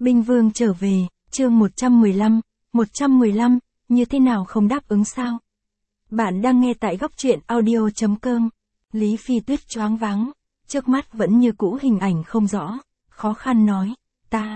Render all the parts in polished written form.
Binh Vương trở về, chương 115, như thế nào không đáp ứng sao? Bạn đang nghe tại góc truyện audio.com. Lý Phi Tuyết choáng váng, trước mắt vẫn như cũ hình ảnh không rõ, khó khăn nói, ta.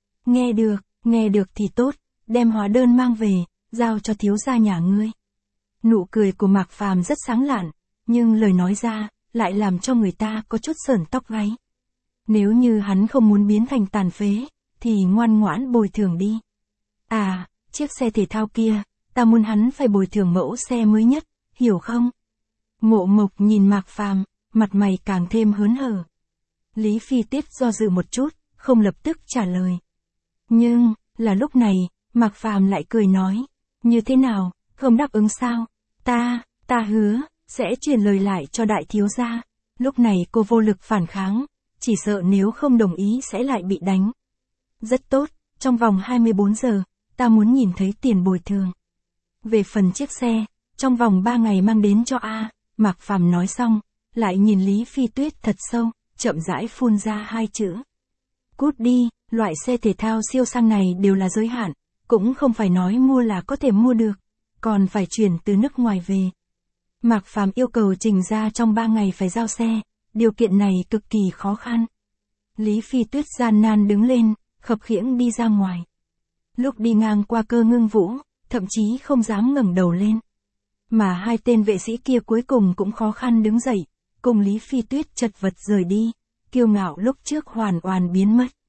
Nghe được thì tốt, đem hóa đơn mang về, giao cho thiếu gia nhà ngươi. Nụ cười của Mạc Phàm rất sáng lạn, nhưng lời nói ra, lại làm cho người ta có chút sởn tóc gáy. Nếu như hắn không muốn biến thành tàn phế, thì ngoan ngoãn bồi thường đi. À, chiếc xe thể thao kia, ta muốn hắn phải bồi thường mẫu xe mới nhất, hiểu không? Mộ Mộc nhìn Mạc Phàm, mặt mày càng thêm hớn hở. Lý Phi Tuyết do dự một chút, không lập tức trả lời. Nhưng, là lúc này, Mạc Phàm lại cười nói, như thế nào, không đáp ứng sao? Ta hứa, sẽ truyền lời lại cho đại thiếu gia. Lúc này cô vô lực phản kháng, chỉ sợ nếu không đồng ý sẽ lại bị đánh. Rất tốt, trong vòng 24 giờ, ta muốn nhìn thấy tiền bồi thường. Về phần chiếc xe, trong vòng 3 ngày mang đến cho A, Mạc Phàm nói xong, lại nhìn Lý Phi Tuyết thật sâu, chậm rãi phun ra 2 chữ. Cút đi, loại xe thể thao siêu sang này đều là giới hạn, cũng không phải nói mua là có thể mua được, còn phải chuyển từ nước ngoài về. Mạc Phàm yêu cầu Trình ra trong 3 ngày phải giao xe, điều kiện này cực kỳ khó khăn. Lý Phi Tuyết gian nan đứng lên, khập khiễng đi ra ngoài. Lúc đi ngang qua Cơ Ngưng Vũ, thậm chí không dám ngẩng đầu lên. Mà 2 tên vệ sĩ kia cuối cùng cũng khó khăn đứng dậy, cùng Lý Phi Tuyết chật vật rời đi, kiêu ngạo lúc trước hoàn toàn biến mất.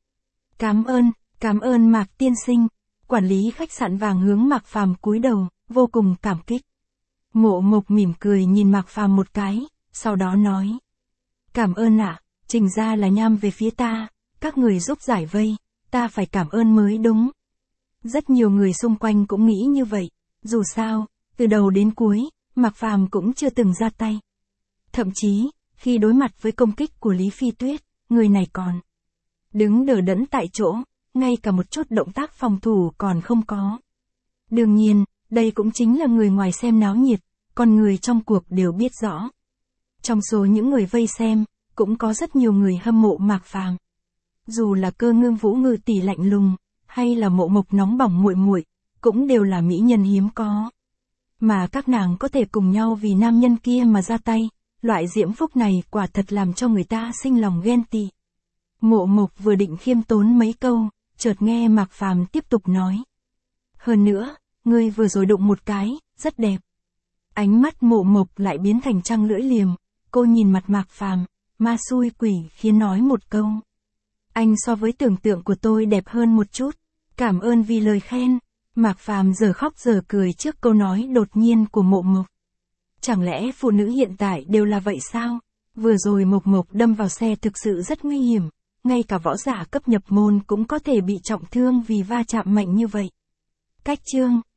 Cảm ơn Mạc tiên sinh. Quản lý khách sạn vàng hướng Mạc Phàm cúi đầu, vô cùng cảm kích. Mộ Mộc mỉm cười nhìn Mạc Phàm một cái, sau đó nói. Cảm ơn ạ, Trình ra là nham về phía ta, các người giúp giải vây, ta phải cảm ơn mới đúng. Rất nhiều người xung quanh cũng nghĩ như vậy, dù sao, từ đầu đến cuối, Mạc Phàm cũng chưa từng ra tay. Thậm chí, khi đối mặt với công kích của Lý Phi Tuyết, người này còn đứng đờ đẫn tại chỗ, ngay cả một chút động tác phòng thủ còn không có. Đương nhiên, đây cũng chính là người ngoài xem náo nhiệt, còn người trong cuộc đều biết rõ. Trong số những người vây xem, cũng có rất nhiều người hâm mộ Mạc Phàm. Dù là Cơ Ngưng Vũ ngự tỷ lạnh lùng, hay là Mộ Mộc nóng bỏng muội muội, cũng đều là mỹ nhân hiếm có. Mà các nàng có thể cùng nhau vì nam nhân kia mà ra tay, loại diễm phúc này quả thật làm cho người ta sinh lòng ghen tị. Mộ Mộc vừa định khiêm tốn mấy câu, chợt nghe Mạc Phàm tiếp tục nói. Hơn nữa, ngươi vừa rồi đụng một cái, rất đẹp. Ánh mắt Mộ Mộc lại biến thành trăng lưỡi liềm, cô nhìn mặt Mạc Phàm, ma xui quỷ khiến nói một câu. Anh so với tưởng tượng của tôi đẹp hơn một chút, cảm ơn vì lời khen. Mạc Phàm giờ khóc giờ cười trước câu nói đột nhiên của Mộ Mộc. Chẳng lẽ phụ nữ hiện tại đều là vậy sao? Vừa rồi Mộc Mộc đâm vào xe thực sự rất nguy hiểm, ngay cả võ giả cấp nhập môn cũng có thể bị trọng thương vì va chạm mạnh như vậy. Cách chương